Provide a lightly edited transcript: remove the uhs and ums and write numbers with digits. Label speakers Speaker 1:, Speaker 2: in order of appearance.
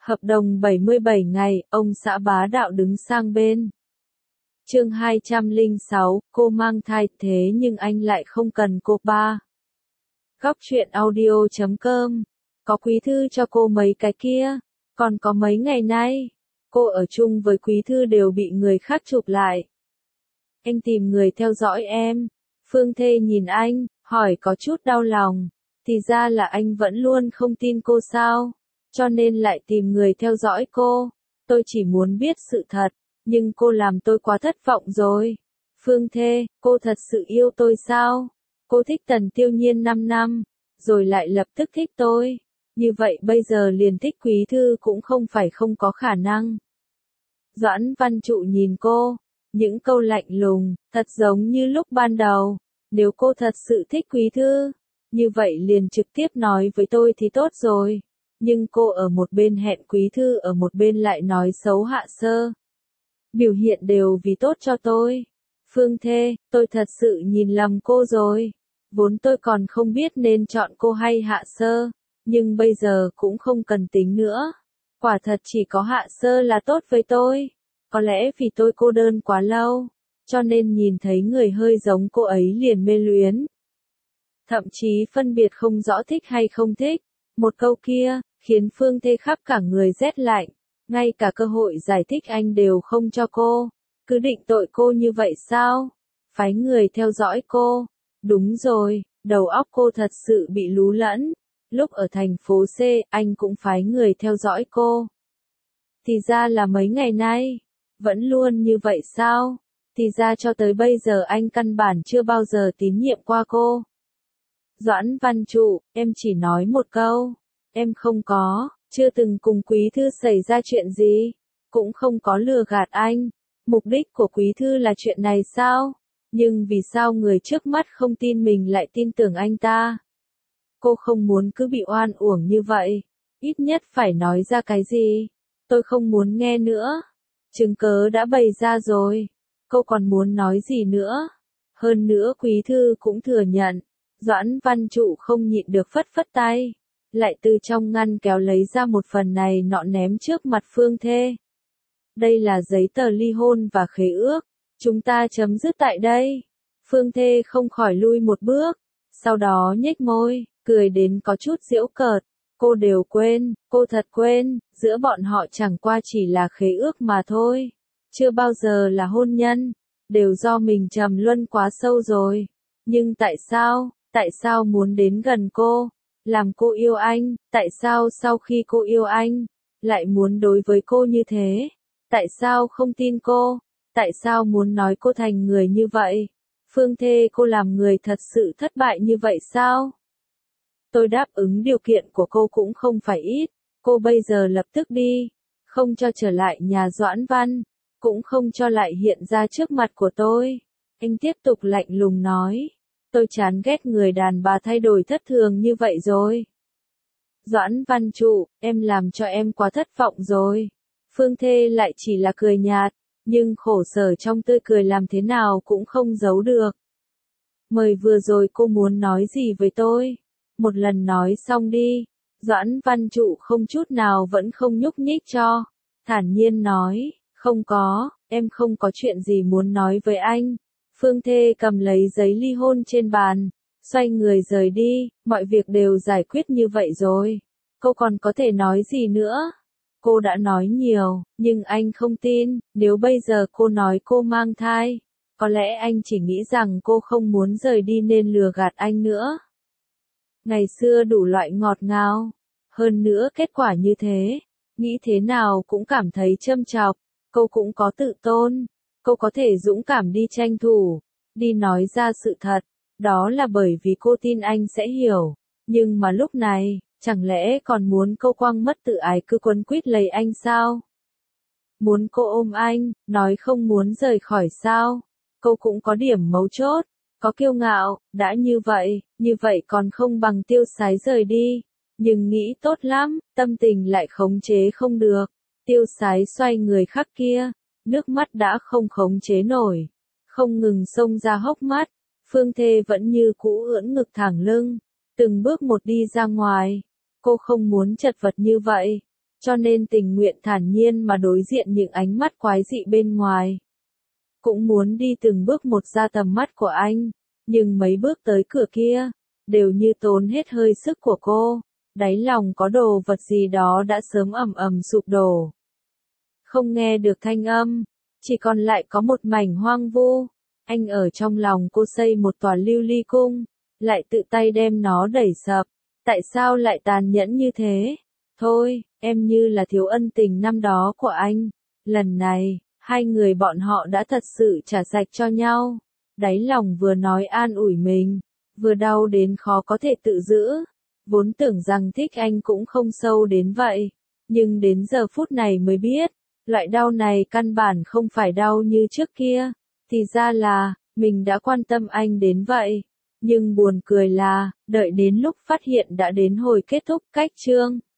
Speaker 1: Hợp đồng 77 ngày, ông xã bá đạo đứng sang bên. Chương 206, cô mang thai thế nhưng anh lại không cần cô ba. Góc truyện audio.com. Có quý thư cho cô mấy cái kia, còn có mấy ngày nay, cô ở chung với quý thư đều bị người khác chụp lại. Anh tìm người theo dõi em. Phương Thê nhìn anh, hỏi có chút đau lòng. Thì ra là anh vẫn luôn không tin cô sao, cho nên lại tìm người theo dõi cô. Tôi chỉ muốn biết sự thật, nhưng cô làm tôi quá thất vọng rồi. Phương Thê, cô thật sự yêu tôi sao? Cô thích Tần Tiêu Nhiên 5 năm, rồi lại lập tức thích tôi. Như vậy bây giờ liền thích quý thư cũng không phải không có khả năng. Doãn Văn Trụ nhìn cô, những câu lạnh lùng, thật giống như lúc ban đầu. Nếu cô thật sự thích quý thư, như vậy liền trực tiếp nói với tôi thì tốt rồi. Nhưng cô ở một bên hẹn quý thư, ở một bên lại nói xấu Hạ Sơ. Biểu hiện đều vì tốt cho tôi. Phương Thê, tôi thật sự nhìn lầm cô rồi. Vốn tôi còn không biết nên chọn cô hay Hạ Sơ, nhưng bây giờ cũng không cần tính nữa. Quả thật chỉ có Hạ Sơ là tốt với tôi. Có lẽ vì tôi cô đơn quá lâu, cho nên nhìn thấy người hơi giống cô ấy liền mê luyến. Thậm chí phân biệt không rõ thích hay không thích. Một câu kia, khiến Phương Thê khắp cả người rét lạnh. Ngay cả cơ hội giải thích anh đều không cho cô. Cứ định tội cô như vậy sao? Phái người theo dõi cô. Đúng rồi, đầu óc cô thật sự bị lú lẫn. Lúc ở thành phố C, anh cũng phái người theo dõi cô. Thì ra là mấy ngày nay, vẫn luôn như vậy sao? Thì ra cho tới bây giờ anh căn bản chưa bao giờ tín nhiệm qua cô. Doãn Văn Trụ, em chỉ nói một câu. Em không có, chưa từng cùng quý thư xảy ra chuyện gì. Cũng không có lừa gạt anh. Mục đích của quý thư là chuyện này sao? Nhưng vì sao người trước mắt không tin mình lại tin tưởng anh ta? Cô không muốn cứ bị oan uổng như vậy. Ít nhất phải nói ra cái gì. Tôi không muốn nghe nữa. Chứng cớ đã bày ra rồi. Cô còn muốn nói gì nữa? Hơn nữa quý thư cũng thừa nhận. Doãn Văn Trụ không nhịn được phất phất tay. Lại từ trong ngăn kéo lấy ra một phần này nọ ném trước mặt Phương Thê. Đây là giấy tờ ly hôn và khế ước. Chúng ta chấm dứt tại đây. Phương Thê không khỏi lui một bước. Sau đó nhếch môi, cười đến có chút giễu cợt. Cô đều quên, cô thật quên, giữa bọn họ chẳng qua chỉ là khế ước mà thôi. Chưa bao giờ là hôn nhân. Đều do mình trầm luân quá sâu rồi. Nhưng tại sao muốn đến gần cô? Làm cô yêu anh, tại sao sau khi cô yêu anh, lại muốn đối với cô như thế? Tại sao không tin cô? Tại sao muốn nói cô thành người như vậy? Phương Thê, cô làm người thật sự thất bại như vậy sao? Tôi đáp ứng điều kiện của cô cũng không phải ít. Cô bây giờ lập tức đi. Không cho trở lại nhà Doãn Văn. Cũng không cho lại hiện ra trước mặt của tôi. Anh tiếp tục lạnh lùng nói. Tôi chán ghét người đàn bà thay đổi thất thường như vậy rồi. Doãn Văn Trụ, em làm cho em quá thất vọng rồi. Phương Thê lại chỉ là cười nhạt, nhưng khổ sở trong tươi cười làm thế nào cũng không giấu được. Mời vừa rồi cô muốn nói gì với tôi? Một lần nói xong đi. Doãn Văn Trụ không chút nào vẫn không nhúc nhích cho. Thản nhiên nói, không có, em không có chuyện gì muốn nói với anh. Phương Thê cầm lấy giấy ly hôn trên bàn, xoay người rời đi, mọi việc đều giải quyết như vậy rồi. Cô còn có thể nói gì nữa? Cô đã nói nhiều, nhưng anh không tin, nếu bây giờ cô nói cô mang thai, có lẽ anh chỉ nghĩ rằng cô không muốn rời đi nên lừa gạt anh nữa. Ngày xưa đủ loại ngọt ngào, hơn nữa kết quả như thế, nghĩ thế nào cũng cảm thấy châm chọc, cô cũng có tự tôn. Cô có thể dũng cảm đi tranh thủ, đi nói ra sự thật, đó là bởi vì cô tin anh sẽ hiểu. Nhưng mà lúc này, chẳng lẽ còn muốn cô quăng mất tự ái cứ quấn quýt lấy anh sao? Muốn cô ôm anh, nói không muốn rời khỏi sao? Cô cũng có điểm mấu chốt, có kiêu ngạo, đã như vậy còn không bằng tiêu sái rời đi. Nhưng nghĩ tốt lắm, tâm tình lại khống chế không được. Tiêu sái xoay người khác kia. Nước mắt đã không khống chế nổi, không ngừng xông ra hốc mắt. Phương Thê vẫn như cũ ưỡn ngực thẳng lưng, từng bước một đi ra ngoài. Cô không muốn chật vật như vậy, cho nên tình nguyện thản nhiên mà đối diện những ánh mắt quái dị bên ngoài. Cũng muốn đi từng bước một ra tầm mắt của anh, nhưng mấy bước tới cửa kia, đều như tốn hết hơi sức của cô, đáy lòng có đồ vật gì đó đã sớm ầm ầm sụp đổ. Không nghe được thanh âm, chỉ còn lại có một mảnh hoang vu. Anh ở trong lòng cô xây một tòa lưu ly cung, lại tự tay đem nó đẩy sập. Tại sao lại tàn nhẫn như thế? Thôi, em như là thiếu ân tình năm đó của anh. Lần này, hai người bọn họ đã thật sự trả sạch cho nhau. Đáy lòng vừa nói an ủi mình, vừa đau đến khó có thể tự giữ. Vốn tưởng rằng thích anh cũng không sâu đến vậy, nhưng đến giờ phút này mới biết, loại đau này căn bản không phải đau như trước kia. Thì ra là, mình đã quan tâm anh đến vậy. Nhưng buồn cười là, đợi đến lúc phát hiện đã đến hồi kết thúc cách chương.